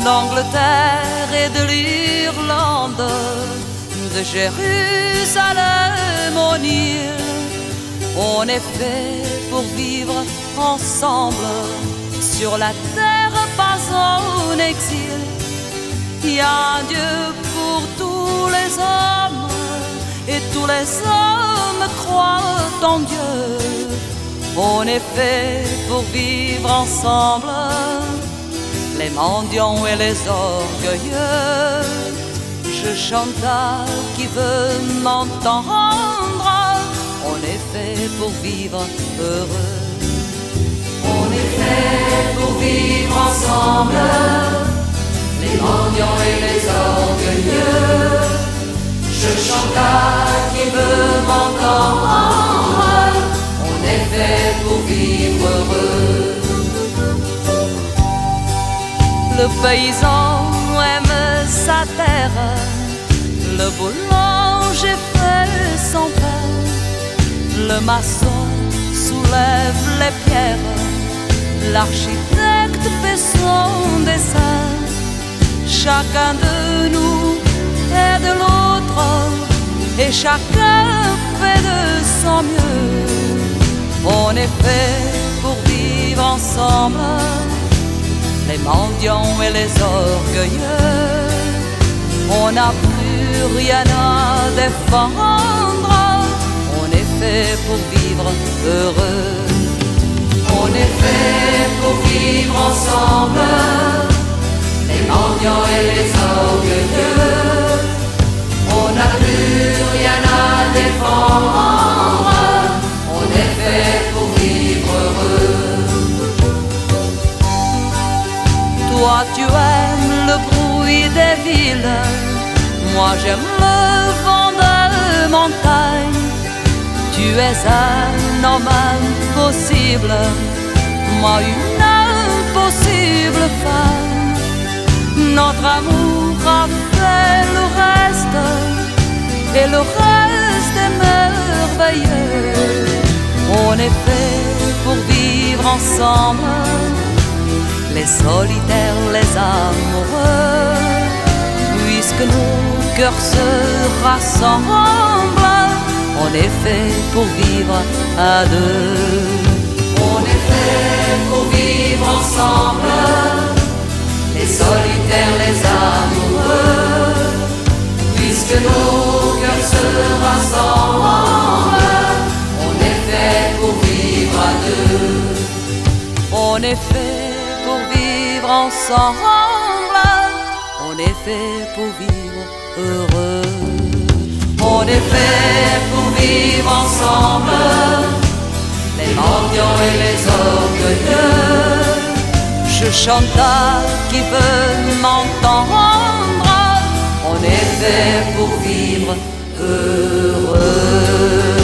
d'Angleterre et de l'Irlande, de Jérusalem au Nil. On est fait pour vivre ensemble sur la terre, pas en exil. Il y a un Dieu pour tous les hommes et tous les hommes croient en Dieu. On est fait pour vivre ensemble, les mendiants et les orgueilleux. Je chante à qui veut m'entendre. On est fait pour vivre heureux. On est fait pour vivre ensemble, les mendiants et les orgueilleux. Je chante à qui veut m'entendre. On est fait pour vivre heureux. Le paysan aime sa terre, le boulanger fait son pain, le maçon soulève les pierres, l'architecte fait son dessin. Chacun de nous est de l'autre et chacun fait de son mieux. On est fait pour vivre ensemble, les mendiants et les orgueilleux. On n'a plus rien à défendre. On est fait pour vivre heureux. On est fait pour vivre ensemble, les mendiants et les orgueilleux. On n'a plus rien à défendre. On est fait pour vivre heureux. Toi tu aimes le bruit des villes, moi j'aime le vent des montagnes. Tu es un homme impossible, moi une impossible femme. Notre amour a fait le reste, et le reste est merveilleux. On est fait pour vivre ensemble, les solitaires, les amoureux. Puisque nos cœurs se rassemblent, on est fait pour vivre à deux. On est fait pour vivre ensemble, les solitaires, les amoureux. Puisque nos cœurs se rassemblent, on est fait pour vivre à deux. On est fait pour vivre ensemble, on est fait pour vivre heureux. On est fait pour vivre ensemble, les mendiants et les orgueilleux. Je chante à qui veut m'entendre. On est fait pour vivre heureux.